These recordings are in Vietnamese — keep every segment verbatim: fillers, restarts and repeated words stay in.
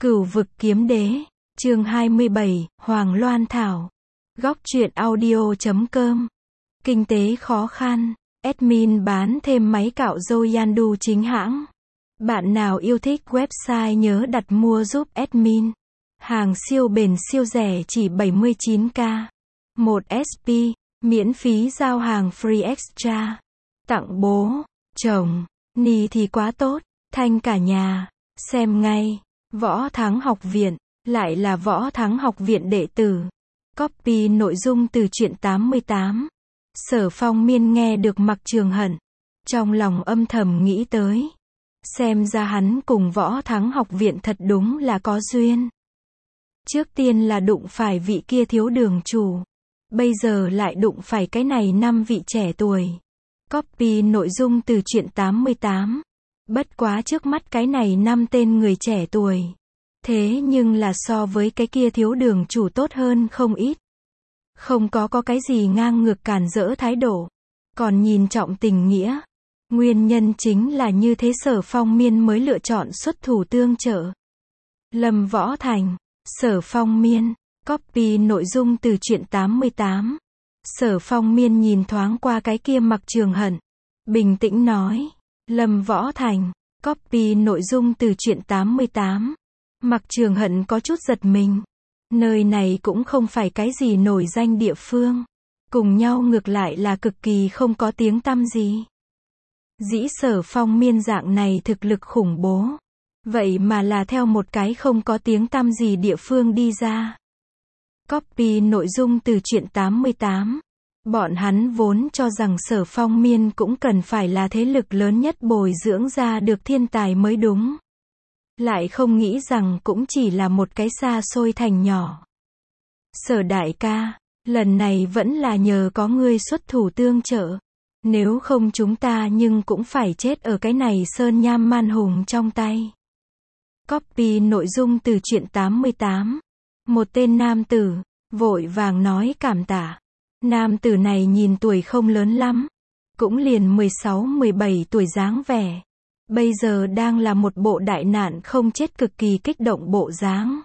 Cửu vực kiếm đế, chương hai mươi bảy, Hoàng Loan Thảo. Góc truyện audio chấm com. Kinh tế khó khăn, admin bán thêm máy cạo râu Yandu chính hãng. Bạn nào yêu thích website nhớ đặt mua giúp admin. Hàng siêu bền siêu rẻ chỉ bảy mươi chín k. một ét pê, miễn phí giao hàng free extra. Tặng bố, chồng, ni thì quá tốt, thanh cả nhà. Xem ngay. Võ Thắng Học Viện, lại là Võ Thắng Học Viện đệ tử. Copy nội dung từ truyện tám mươi tám. Sở Phong Miên nghe được Mặc Trường Hận, trong lòng âm thầm nghĩ tới. Xem ra hắn cùng Võ Thắng Học Viện thật đúng là có duyên. Trước tiên là đụng phải vị kia thiếu đường chủ, bây giờ lại đụng phải cái này năm vị trẻ tuổi. Copy nội dung từ truyện tám mươi tám. Bất quá trước mắt cái này năm tên người trẻ tuổi. Thế nhưng là so với cái kia thiếu đường chủ tốt hơn không ít. Không có có cái gì ngang ngược cản rỡ thái độ. Còn nhìn trọng tình nghĩa. Nguyên nhân chính là như thế Sở Phong Miên mới lựa chọn xuất thủ tương trợ. Lâm Võ Thành, Sở Phong Miên. Copy nội dung từ truyện tám mươi tám. Sở Phong Miên nhìn thoáng qua cái kia Mặc Trường Hận, bình tĩnh nói. Lâm Võ Thành. Copy nội dung từ truyện tám mươi tám. Mặc Trường Hận có chút giật mình. Nơi này cũng không phải cái gì nổi danh địa phương. Cùng nhau ngược lại là cực kỳ không có tiếng tăm gì. Dĩ Sở Phong Miên dạng này thực lực khủng bố. Vậy mà là theo một cái không có tiếng tăm gì địa phương đi ra. Copy nội dung từ truyện tám mươi tám. Bọn hắn vốn cho rằng Sở Phong Miên cũng cần phải là thế lực lớn nhất bồi dưỡng ra được thiên tài mới đúng. Lại không nghĩ rằng cũng chỉ là một cái xa xôi thành nhỏ. Sở đại ca, lần này vẫn là nhờ có ngươi xuất thủ tương trợ. Nếu không chúng ta nhưng cũng phải chết ở cái này sơn nham man hùng trong tay. Copy nội dung từ truyện tám mươi tám. Một tên nam tử, vội vàng nói cảm tạ. Nam tử này nhìn tuổi không lớn lắm, cũng liền mười sáu mười bảy tuổi dáng vẻ. Bây giờ đang là một bộ đại nạn không chết cực kỳ kích động bộ dáng.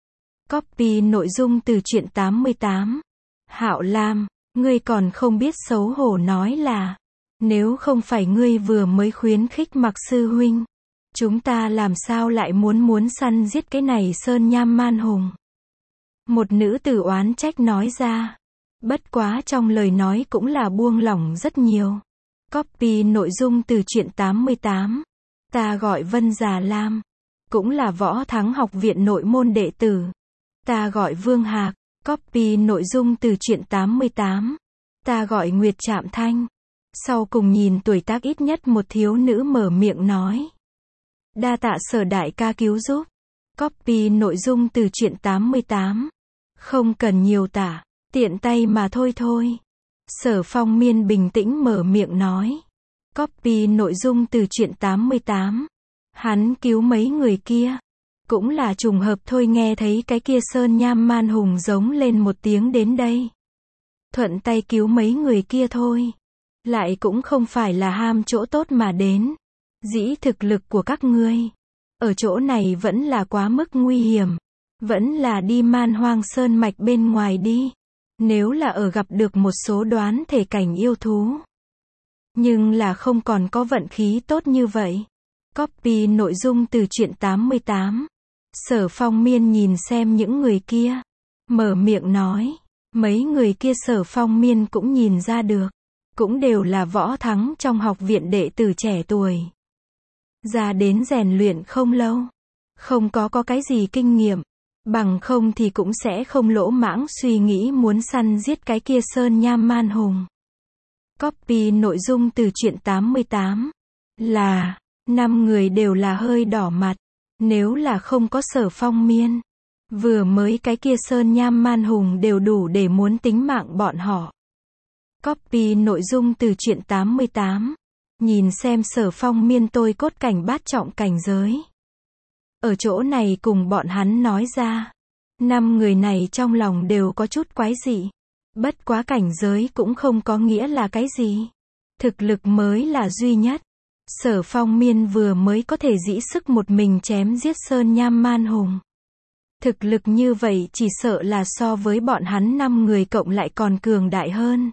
Copy nội dung từ truyện tám mươi tám. Hạo Lam, ngươi còn không biết xấu hổ nói là, nếu không phải ngươi vừa mới khuyến khích Mặc sư huynh, chúng ta làm sao lại muốn muốn săn giết cái này sơn nham man hùng. Một nữ tử oán trách nói ra. Bất quá trong lời nói cũng là buông lỏng rất nhiều. Copy nội dung từ truyện tám mươi tám. Ta gọi Vân Già Lam, cũng là Võ Thắng Học Viện nội môn đệ tử. Ta gọi Vương Hạc. Copy nội dung từ truyện tám mươi tám. Ta gọi Nguyệt Trạm Thanh. Sau cùng nhìn tuổi tác ít nhất một thiếu nữ mở miệng nói. Đa tạ Sở đại ca cứu giúp. Copy nội dung từ truyện tám mươi tám. Không cần nhiều tả. Tiện tay mà thôi thôi. Sở Phong Miên bình tĩnh mở miệng nói. Copy nội dung từ truyện tám mươi tám. Hắn cứu mấy người kia. Cũng là trùng hợp thôi, nghe thấy cái kia sơn nham man hùng giống lên một tiếng đến đây. Thuận tay cứu mấy người kia thôi. Lại cũng không phải là ham chỗ tốt mà đến. Dĩ thực lực của các ngươi ở chỗ này vẫn là quá mức nguy hiểm. Vẫn là đi man hoang sơn mạch bên ngoài đi. Nếu là ở gặp được một số đoán thể cảnh yêu thú. Nhưng là không còn có vận khí tốt như vậy. Copy nội dung từ truyện tám mươi tám. Sở Phong Miên nhìn xem những người kia. Mở miệng nói. Mấy người kia Sở Phong Miên cũng nhìn ra được. Cũng đều là Võ Thắng trong học viện đệ tử trẻ tuổi. Ra đến rèn luyện không lâu. Không có có cái gì kinh nghiệm. Bằng không thì cũng sẽ không lỗ mãng suy nghĩ muốn săn giết cái kia sơn nham man hùng. Copy nội dung từ truyện tám mươi tám. Là, năm người đều là hơi đỏ mặt. Nếu là không có Sở Phong Miên, vừa mới cái kia sơn nham man hùng đều đủ để muốn tính mạng bọn họ. Copy nội dung từ truyện tám mươi tám. Nhìn xem Sở Phong Miên tôi cốt cảnh bát trọng cảnh giới. Ở chỗ này cùng bọn hắn nói ra. Năm người này trong lòng đều có chút quái dị. Bất quá cảnh giới cũng không có nghĩa là cái gì. Thực lực mới là duy nhất. Sở Phong Miên vừa mới có thể dĩ sức một mình chém giết Sơn Nham Man Hùng. Thực lực như vậy chỉ sợ là so với bọn hắn năm người cộng lại còn cường đại hơn.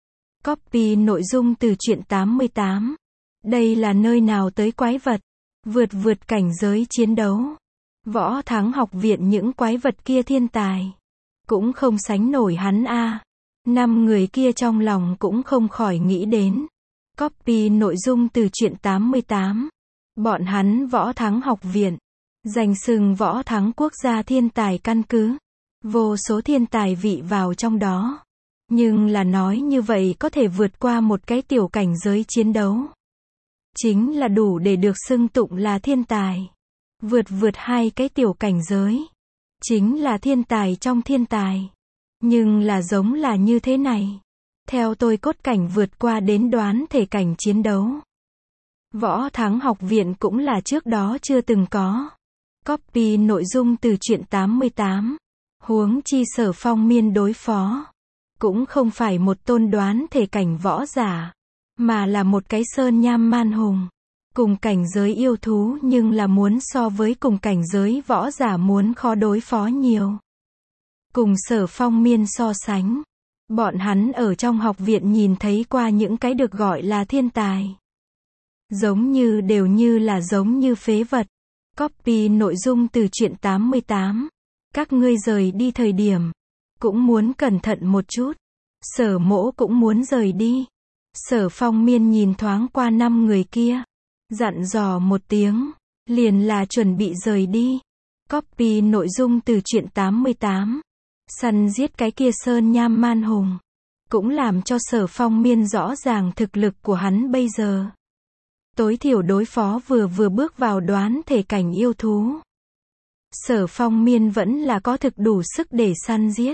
Copy nội dung từ truyện tám mươi tám. Đây là nơi nào tới quái vật? Vượt vượt cảnh giới chiến đấu. Võ Thắng học viện những quái vật kia thiên tài. Cũng không sánh nổi hắn a. Năm người kia trong lòng cũng không khỏi nghĩ đến. Copy nội dung từ truyện tám mươi tám. Bọn hắn Võ Thắng học viện. Danh xưng Võ Thắng quốc gia thiên tài căn cứ. Vô số thiên tài vị vào trong đó. Nhưng là nói như vậy có thể vượt qua một cái tiểu cảnh giới chiến đấu. Chính là đủ để được xưng tụng là thiên tài. Vượt vượt hai cái tiểu cảnh giới. Chính là thiên tài trong thiên tài. Nhưng là giống là như thế này. Theo tôi cốt cảnh vượt qua đến đoán thể cảnh chiến đấu. Võ Thắng học viện cũng là trước đó chưa từng có. Copy nội dung từ truyện tám mươi tám. Huống chi Sở Phong Miên đối phó. Cũng không phải một tôn đoán thể cảnh võ giả. Mà là một cái Sơn Nham Man Hùng. Cùng cảnh giới yêu thú nhưng là muốn so với cùng cảnh giới võ giả muốn khó đối phó nhiều. Cùng Sở Phong Miên so sánh. Bọn hắn ở trong học viện nhìn thấy qua những cái được gọi là thiên tài. Giống như đều như là giống như phế vật. Copy nội dung từ truyện tám mươi tám. Các ngươi rời đi thời điểm. Cũng muốn cẩn thận một chút. Sở Mỗ cũng muốn rời đi. Sở Phong Miên nhìn thoáng qua năm người kia. Dặn dò một tiếng. Liền là chuẩn bị rời đi. Copy nội dung từ truyện tám mươi tám. Săn giết cái kia Sơn Nham Man Hùng. Cũng làm cho Sở Phong Miên rõ ràng thực lực của hắn bây giờ. Tối thiểu đối phó vừa vừa bước vào đoán thể cảnh yêu thú. Sở Phong Miên vẫn là có thực đủ sức để săn giết.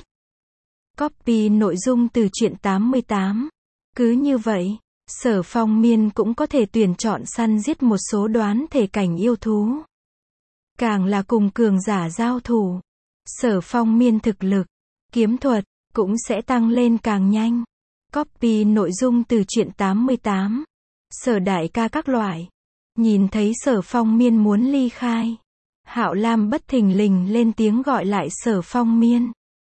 Copy nội dung từ truyện tám mươi tám. Cứ như vậy, Sở Phong Miên cũng có thể tuyển chọn săn giết một số đoán thể cảnh yêu thú. Càng là cùng cường giả giao thủ. Sở Phong Miên thực lực, kiếm thuật, cũng sẽ tăng lên càng nhanh. Copy nội dung từ truyện tám mươi tám. Sở đại ca các loại. Nhìn thấy Sở Phong Miên muốn ly khai. Hạo Lam bất thình lình lên tiếng gọi lại Sở Phong Miên.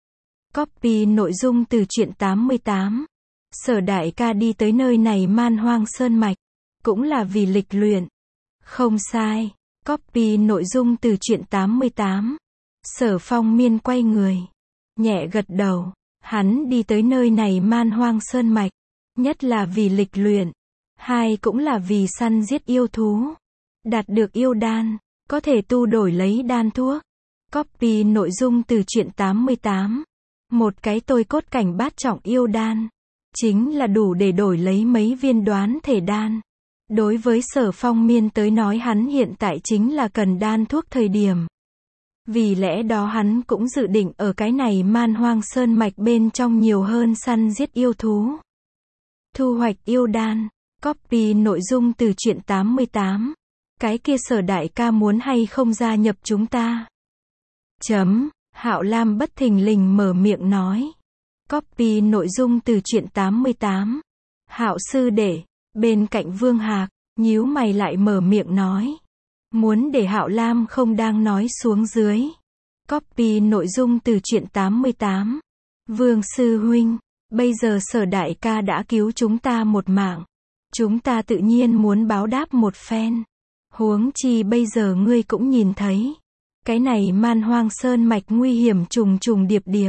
Copy nội dung từ truyện tám mươi tám. Sở đại ca đi tới nơi này Man Hoang Sơn Mạch. Cũng là vì lịch luyện. Không sai. Copy nội dung từ truyện tám mươi tám. Sở Phong Miên quay người. Nhẹ gật đầu. Hắn đi tới nơi này Man Hoang Sơn Mạch. Nhất là vì lịch luyện. Hai cũng là vì săn giết yêu thú. Đạt được yêu đan. Có thể tu đổi lấy đan thuốc. Copy nội dung từ truyện tám mươi tám. Một cái tôi cốt cảnh bát trọng yêu đan. Chính là đủ để đổi lấy mấy viên đoán thể đan. Đối với Sở Phong Miên tới nói hắn hiện tại chính là cần đan thuốc thời điểm. Vì lẽ đó hắn cũng dự định ở cái này Man Hoang Sơn Mạch bên trong nhiều hơn săn giết yêu thú. Thu hoạch yêu đan. Copy nội dung từ truyện tám mươi tám. Cái kia Sở đại ca muốn hay không gia nhập chúng ta? Chấm. Hạo Lam bất thình lình mở miệng nói. Copy nội dung từ truyện tám mươi tám. Hạo sư đệ. Bên cạnh Vương Hạc, nhíu mày lại mở miệng nói. Muốn để Hạo Lam không đang nói xuống dưới. Copy nội dung từ truyện tám mươi tám. Vương sư huynh. Bây giờ Sở đại ca đã cứu chúng ta một mạng. Chúng ta tự nhiên muốn báo đáp một phen. Huống chi bây giờ ngươi cũng nhìn thấy. Cái này Man Hoang Sơn Mạch nguy hiểm trùng trùng điệp điệp.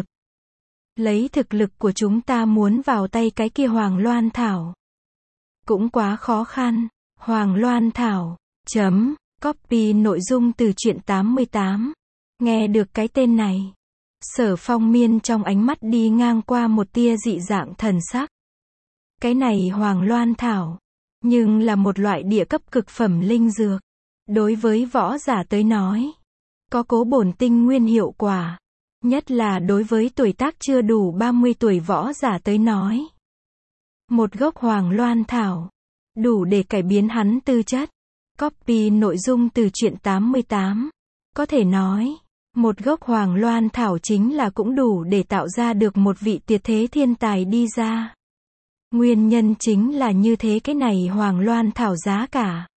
Lấy thực lực của chúng ta muốn vào tay cái kia Hoàng Loan Thảo. Cũng quá khó khăn. Hoàng Loan Thảo. Chấm. Copy nội dung từ truyện tám mươi tám. Nghe được cái tên này. Sở Phong Miên trong ánh mắt đi ngang qua một tia dị dạng thần sắc. Cái này Hoàng Loan Thảo. Nhưng là một loại địa cấp cực phẩm linh dược. Đối với võ giả tới nói. Có cố bổn tinh nguyên hiệu quả. Nhất là đối với tuổi tác chưa đủ ba mươi tuổi võ giả tới nói. Một gốc Hoàng Loan Thảo. Đủ để cải biến hắn tư chất. Copy nội dung từ truyện tám mươi tám. Có thể nói. Một gốc Hoàng Loan Thảo chính là cũng đủ để tạo ra được một vị tuyệt thế thiên tài đi ra. Nguyên nhân chính là như thế cái này Hoàng Loan Thảo giá cả.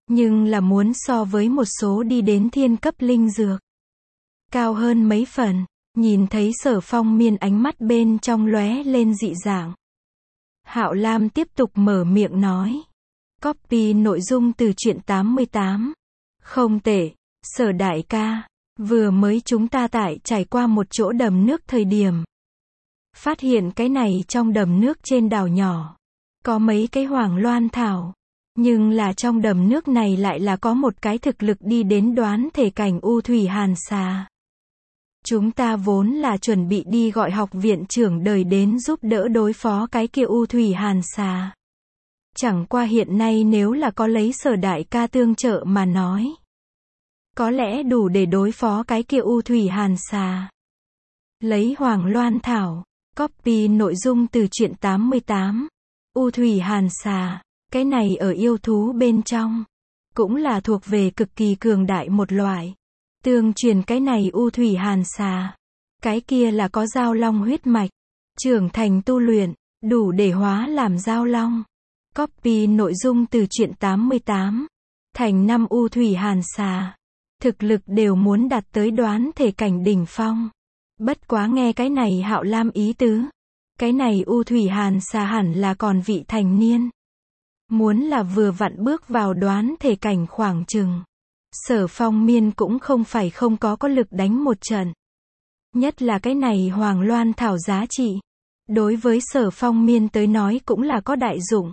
Nhưng là muốn so với một số đi đến thiên cấp linh dược. Cao hơn mấy phần, nhìn thấy Sở Phong Miên ánh mắt bên trong lóe lên dị dạng. Hạo Lam tiếp tục mở miệng nói. Copy nội dung từ truyện tám mươi tám. Không tệ, Sở đại ca, vừa mới chúng ta tại trải qua một chỗ đầm nước thời điểm. Phát hiện cái này trong đầm nước trên đảo nhỏ. Có mấy cái hoàng loan thảo. Nhưng là trong đầm nước này lại là có một cái thực lực đi đến đoán thể cảnh U Thủy Hàn Xà. Chúng ta vốn là chuẩn bị đi gọi học viện trưởng đời đến giúp đỡ đối phó cái kia U Thủy Hàn Xà. Chẳng qua hiện nay nếu là có lấy Sở đại ca tương trợ mà nói. Có lẽ đủ để đối phó cái kia U Thủy Hàn Xà. Lấy Hoàng Loan Thảo, copy nội dung từ truyện tám mươi tám. U Thủy Hàn Xà, cái này ở yêu thú bên trong. Cũng là thuộc về cực kỳ cường đại một loại. Tương truyền cái này U Thủy Hàn Xà. Cái kia là có giao long huyết mạch. Trưởng thành tu luyện, đủ để hóa làm giao long. Copy nội dung từ truyện tám mươi tám. Thành năm U Thủy Hàn Xà. Thực lực đều muốn đạt tới đoán thể cảnh đỉnh phong. Bất quá nghe cái này Hạo Lam ý tứ. Cái này U Thủy Hàn Xà hẳn là còn vị thành niên. Muốn là vừa vặn bước vào đoán thể cảnh khoảng chừng. Sở Phong Miên cũng không phải không có có lực đánh một trận. Nhất là cái này Hoàng Loan Thảo giá trị. Đối với Sở Phong Miên tới nói cũng là có đại dụng.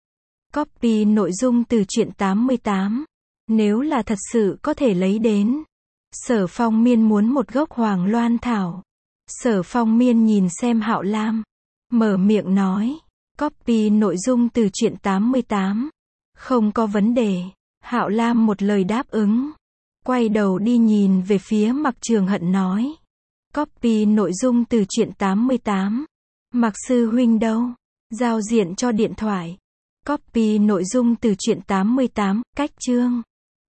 Copy nội dung từ truyện tám mươi tám. Nếu là thật sự có thể lấy đến. Sở Phong Miên muốn một gốc Hoàng Loan Thảo. Sở Phong Miên nhìn xem Hạo Lam. Mở miệng nói. Copy nội dung từ truyện tám mươi tám. Không có vấn đề. Hạo Lam một lời đáp ứng. Quay đầu đi nhìn về phía Mặc Trường Hận nói. Copy nội dung từ truyện tám mươi tám. Mặc sư huynh đâu? Giao diện cho điện thoại. Copy nội dung từ truyện tám mươi tám. Cách chương.